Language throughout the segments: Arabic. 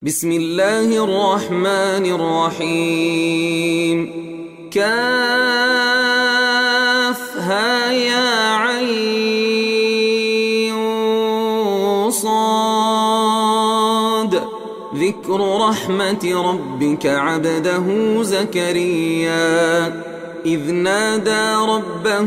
بسم الله الرحمن الرحيم. كافها يا عين صاد. ذكر رحمة ربك عبده زكريا إذ نادى ربه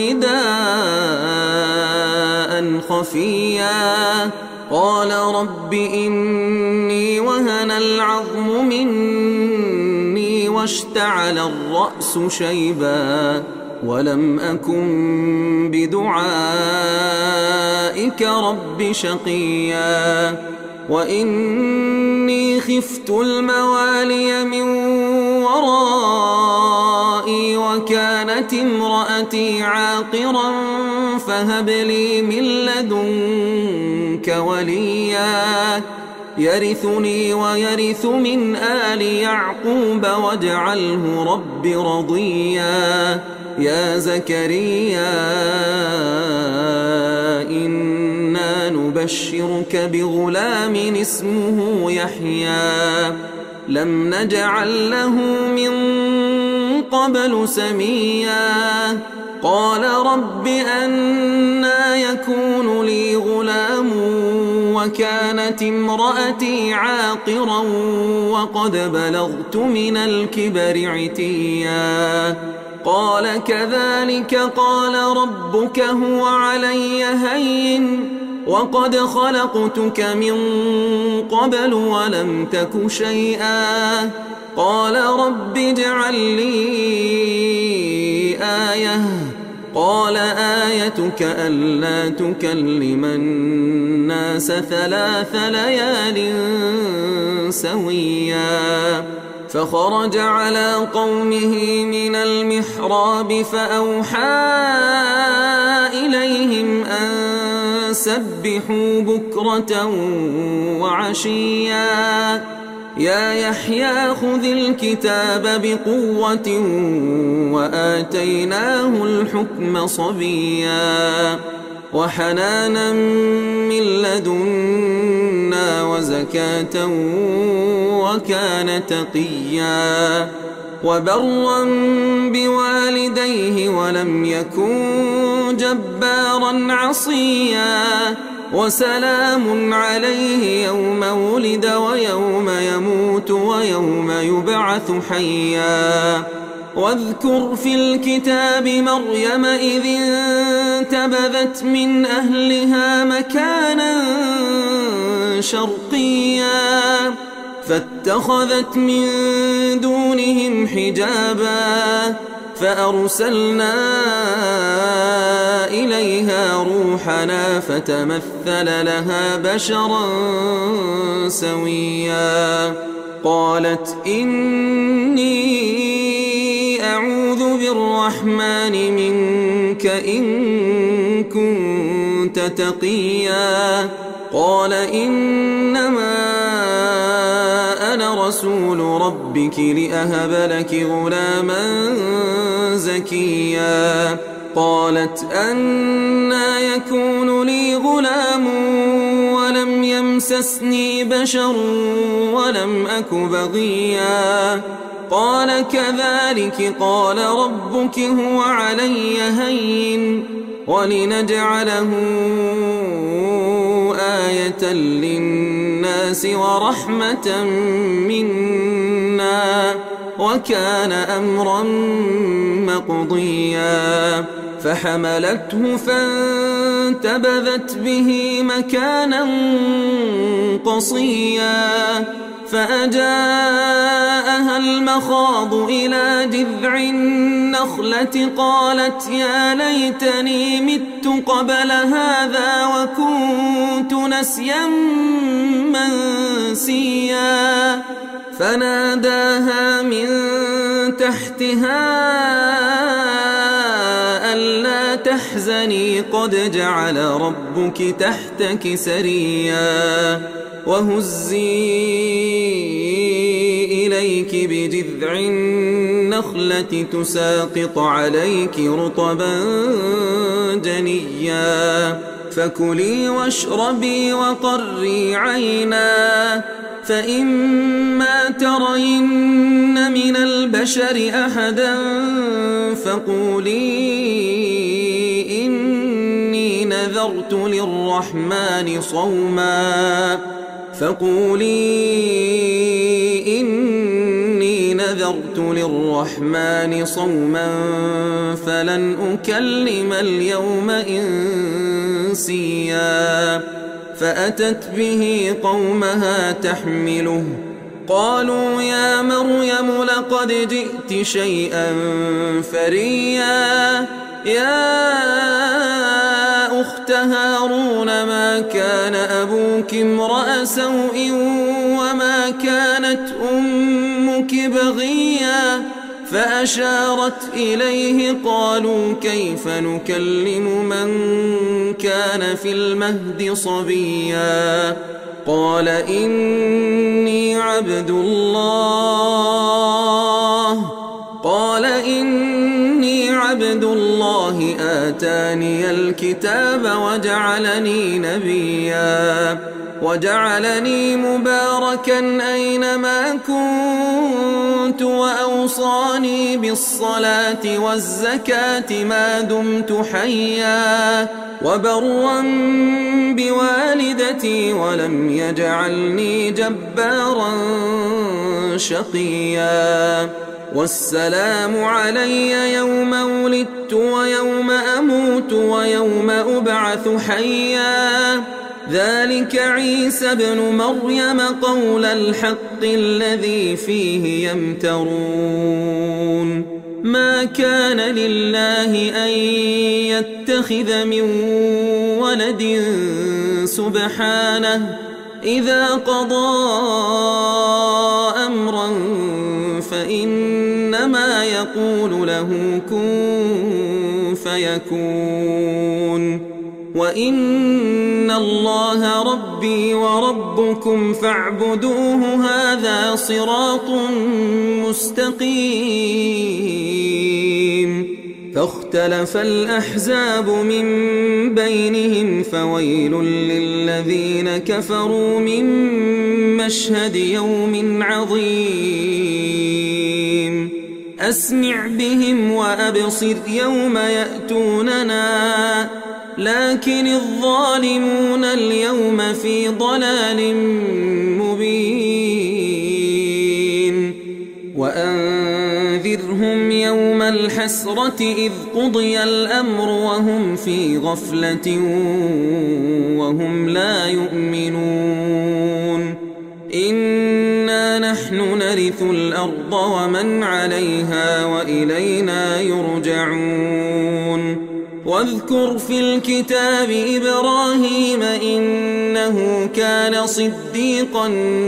نداء خفيا قال رب إني وهن العظم مني واشتعل الرأس شيبا ولم أكن بدعائك رب شقيا وإني خفت الموالي من ورائي وكانت امرأتي عاقرا فهب لي من لدنك وليا يرثني ويرث من آل يعقوب واجعله رب رضيا. يا زكريا إنا نبشرك بغلام اسمه يحيى لم نجعل له من قبل سميا قال رب أنى يكون لي غلام وكانت امرأتي عاقرا وقد بلغت من الكبر عتيا قال كذلك قال ربك هو علي هين وقد خلقتك من قبل ولم تك شيئا قال رب اجعل لي آية قال آيتك ألا تكلم الناس 3 ليال سويا فخرج على قومه من المحراب فأوحى إليهم أن سبحوا بكرة وعشيا يا يحيى خذ الكتاب بقوة وآتيناه الحكم صبيا وحنانا من لدنا وزكاة وكان تقيا وبرا بوالديه ولم يكن جبارا عصيا وسلام عليه يوم ولد ويوم يموت ويوم يبعث حيا واذكر في الكتاب مريم إذ انتبذت من أهلها مكانا شرقيا فاتخذت من دونهم حجابا فأرسلنا إليها روحنا فتمثل لها بشرا سويا قالت إني أعوذ بالرحمن منك إن كنت تقيا قال إنما أنا رسول ربك لأهب لك غلاما زكيا قالت أنى يكون لي غلام ولم يمسسني بشر ولم أك بغيا قال كذلك قال ربك هو علي هين ولنجعله آية للناس ورحمة منا وكان أمرا مقضيا فحملته فانتبذت به مكانا قصيا فأجاءها المخاض إلى جذع النخلة قالت يا ليتني مت قبل هذا وكنت نسيا منسيا فناداها من تحتها ألا تحزني قد جعل ربك تحتك سريا وهزي إليك بجذع النخلة تساقط عليك رطبا جنيا فكلي واشربي وقري عينا فإما ترين من البشر أحدا فقولي إني نذرت للرحمن صوما فلن أكلم اليوم إنسيا فأتت به قومها تحمله قالوا يا مريم لقد جئت شيئا فريا يا أخت هارون ما كان أبوك امرأ سوء وما كانت أمك بغيا فأشارت إليه قالوا كيف نكلم من كان في المهد صبيا قال إني عبد الله آتاني الكتاب وجعلني نبيا وجعلني مباركا أينما كنت وأوصاني بالصلاة والزكاة ما دمت حيا وبرا بوالدتي ولم يجعلني جبارا شقيا والسلام علي يوم ولدت ويوم أموت ويوم أبعث حيا ذلك عيسى ابن مريم قول الحق الذي فيه يمترون ما كان لله أن يتخذ من ولد سبحانه إذا قضى أمرا فإنما يقول له كن فيكون وإن الله ربي وربكم فاعبدوه هذا صراط مستقيم فاختلف الأحزاب من بينهم فويل للذين كفروا من مشهد يوم عظيم أسمع بهم وأبصر يوم يأتوننا لكن الظالمون اليوم في ضلال مبين وأنذرهم يوم الحسرة إذ قضي الأمر وهم في غفلة وهم لا يؤمنون إنا نحن نرث الأرض ومن عليها وإلينا يرجعون واذكر في الكتاب إبراهيم إنه كان صديقا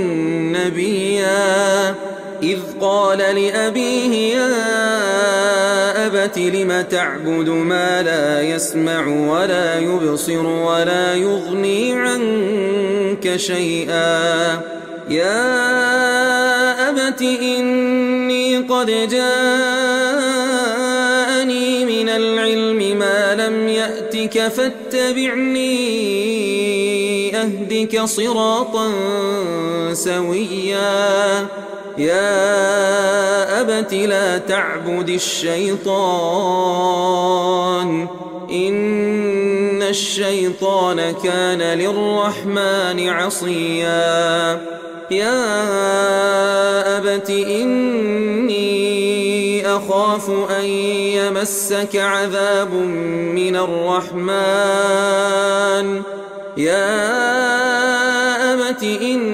نبيا إذ قال لأبيه يا أبت لم تعبد ما لا يسمع ولا يبصر ولا يغني عنك شيئا يا أبت إني قد جاءني من العلم ما لم يأتك فاتبعني أهدك صراطا سويا يا أبت لا تعبد الشيطان إن الشيطان كان للرحمن عصيا يا أبت إني أخاف أن يمسك عذاب من الرحمن يا أبت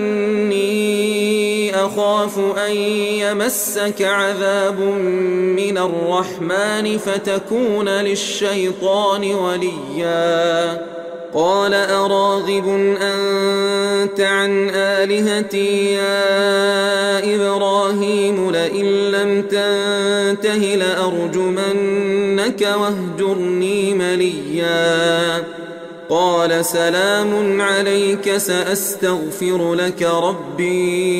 إني أخاف أن يمسك عذاب من الرحمن فتكون للشيطان وليا قال أراغب أنت عن آلهتي يا إبراهيم لئن لم تنته لأرجمنك واهجرني مليا قال سلام عليك سأستغفر لك ربي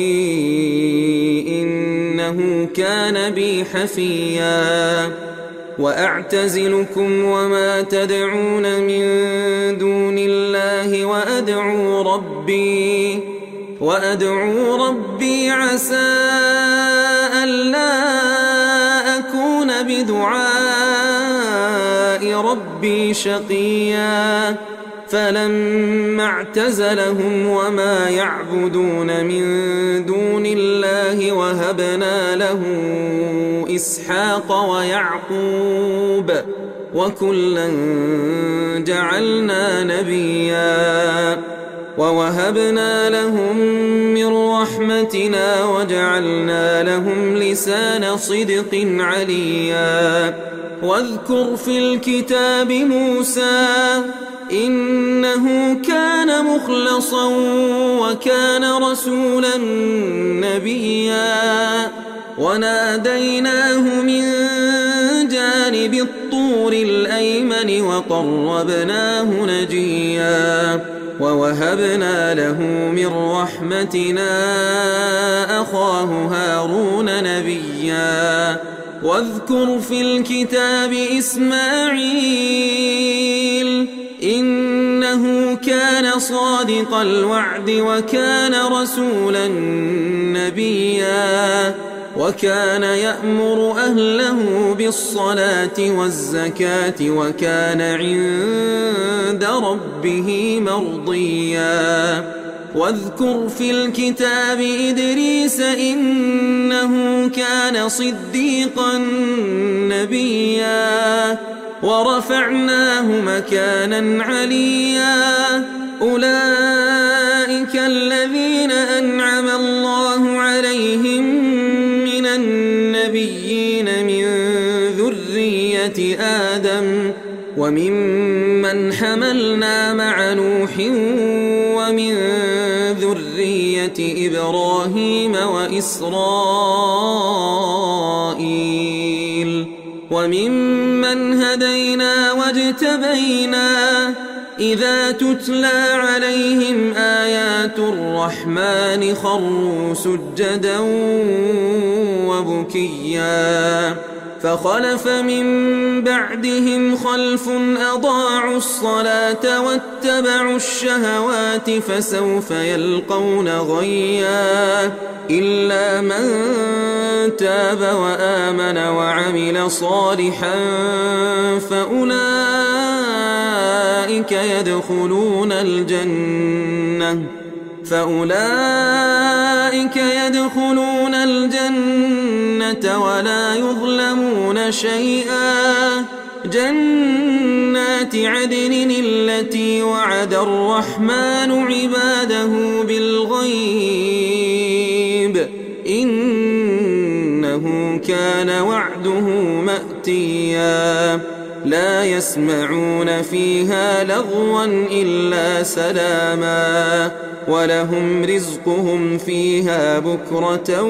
إنه كان بي حفيا وأعتزلكم وما تدعون من دون الله وأدعو ربي وأدعو ربي عسى ألا أكون بدعاء ربي شقيا فلما اعتزلهم وما يعبدون من دون الله وهبنا له إسحاق ويعقوب وكلا جعلنا نبيا ووهبنا لهم من رحمتنا وجعلنا لهم لسان صدق عليا واذكر في الكتاب موسى إنه كان مخلصا وكان رسولا نبيا وناديناه من جانب الطور الأيمن وقربناه نجيا ووهبنا له من رحمتنا أخاه هارون نبيا واذكر في الكتاب إسماعيل إنه كان صادق الوعد وكان رسولا نبيا وكان يأمر أهله بالصلاة والزكاة وكان عند ربه مرضيا واذكر في الكتاب إدريس إنه كان صديقا نبيا ورفعناه مكانا عليا أولئك الذين أنعم الله عليهم من النبيين من ذرية آدم وممن حملنا مع نوح ومن ذرية إبراهيم وإسرائيل وممن هدينا واجتبينا إذا تتلى عليهم آيات الرحمن خروا سجدا وبكيا فخلف من بعدهم خلف أضاعوا الصلاة واتبعوا الشهوات فسوف يلقون غيا إلا من تاب وآمن وعمل صالحا فأولئك يدخلون الجنة ولا يظلمون شيئا جنات عدن التي وعد الرحمن عباده بالغيب إنه كان وعده مأتيا لا يسمعون فيها لغوا إلا سلاما ولهم رزقهم فيها بكرة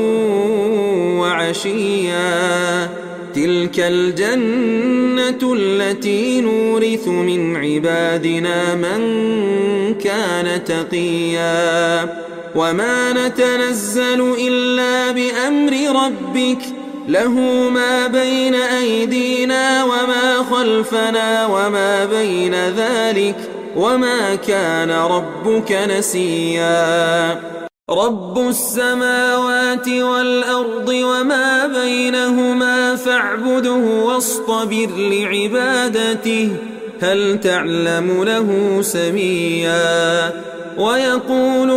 وعشيا تلك الجنة التي نورث من عبادنا من كان تقيا وما نتنزل إلا بأمر ربك له ما بين أيدينا وما خلفنا وما بين ذلك وما كان ربك نسيا رب السماوات والأرض وما بينهما فاعبده واصطبر لعبادته هل تعلم له سميا ويقول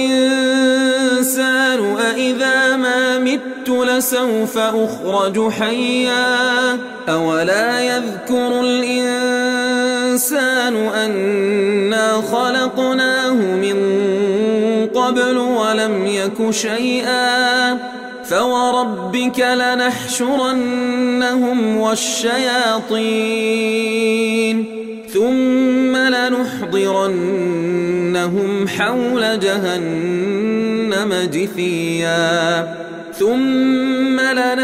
الإنسان أإذا ما مت لسوف أخرج حيا أولا يذكر الإنسان أنا خلقناه من قبل ولم يك شيئا فوربك لنحشرنهم والشياطين ثم لنحضرنهم حول جهنم جثيا ثم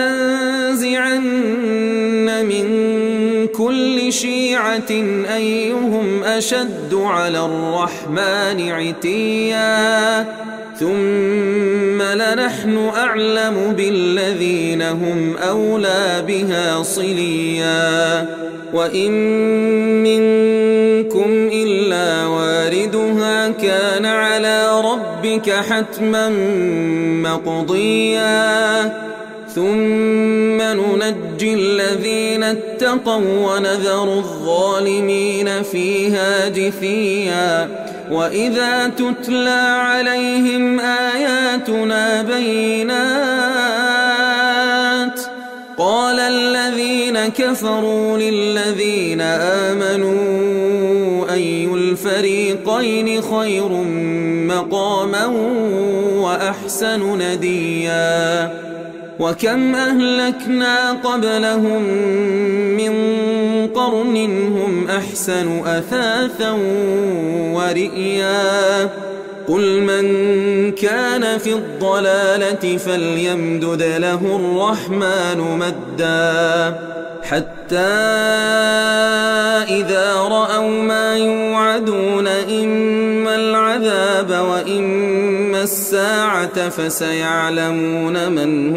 لننزعن من كل شيعة أيهم أشد على الرحمن عتيا ثم لنحن أعلم بالذين هم أولى بها صليا وإن منكم إلا واردها كان على ربك ربك حتما مقضيا ثم ننجي الذين اتقوا ونذر الظالمين فيها جثيا وإذا تتلى عليهم آياتنا بينات قال الذين كفروا للذين آمنوا أي الفريقين خير مقاما وأحسن نديا وكم أهلكنا قبلهم من قرن هم أحسن أثاثا ورئيا قل من كان في الضلالة فليمدد له الرحمن مدا حتى إذا رأوا ما يوعدون إما العذاب وإما الساعة فسيعلمون من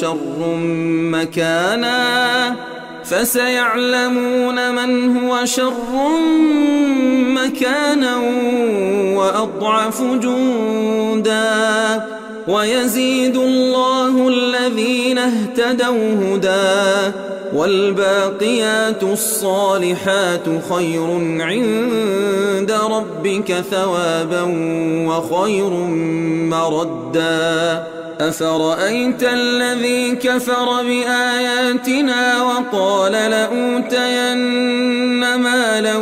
هو شر مكانا وأضعف جندا ويزيد الله الذين اهتدوا هدى والباقيات الصالحات خير عند ربك ثوابا وخير مردا أفرأيت الذي كفر بآياتنا وقال لأوتين مالا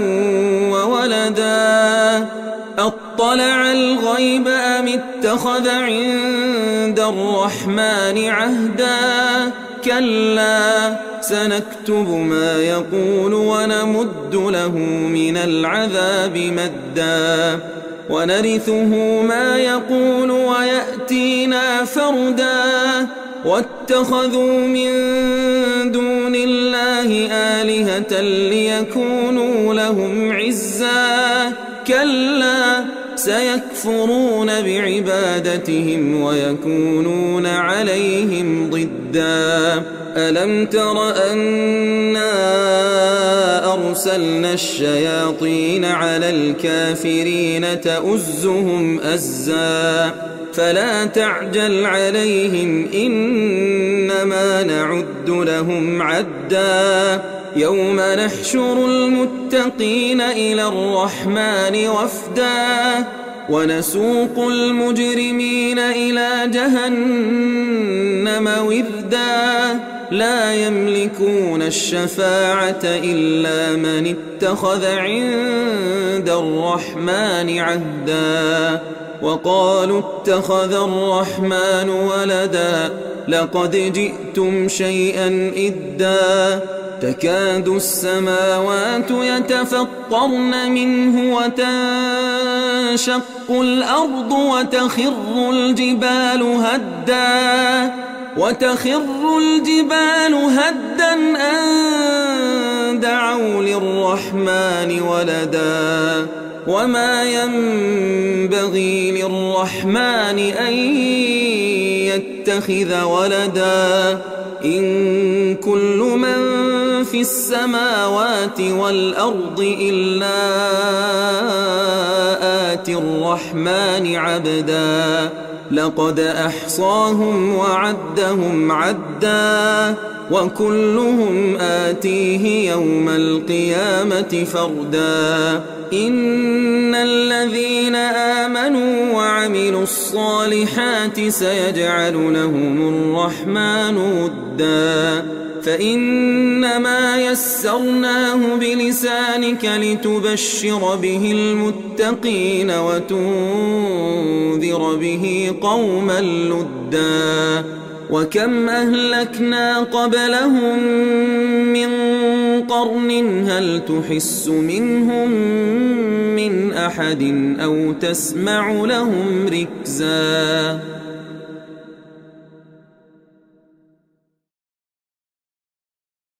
وولدا أطلع الغيب أم اتخذ عند الرحمن عهدا كلا سنكتب ما يقول ونمد له من العذاب مدا ونرثه ما يقول ويأتينا فردا واتخذوا من دون الله آلهة ليكونوا لهم عزا كلا سيكفرون بعبادتهم ويكونون عليهم ضدا ألم تر أنا أرسلنا الشياطين على الكافرين تؤزهم أزا فلا تعجل عليهم إنما نعد لهم عدا يوم نحشر المتقين إلى الرحمن وفدا ونسوق المجرمين إلى جهنم وردا لا يملكون الشفاعة إلا من اتخذ عند الرحمن عهدا وقالوا اتخذ الرحمن ولدا لقد جئتم شيئا إدا تكاد السماوات يتفطرن منه وتنشق الأرض وتخر الجبال هدا أن دعوا للرحمن ولدا وما ينبغي للرحمن أن يتخذ ولدا إن كل من في السماوات والأرض إلا آتي الرحمن عبدا لقد أحصاهم وعدهم عدا وكلهم آتيه يوم القيامة فردا إن الذين آمنوا وعملوا الصالحات سيجعل لهم الرحمن ودا فإنما يسرناه بلسانك لتبشر به المتقين وتنذر به قوما لدا وكم أهلكنا قبلهم من قرن هل تحس منهم من أحد أو تسمع لهم ركزا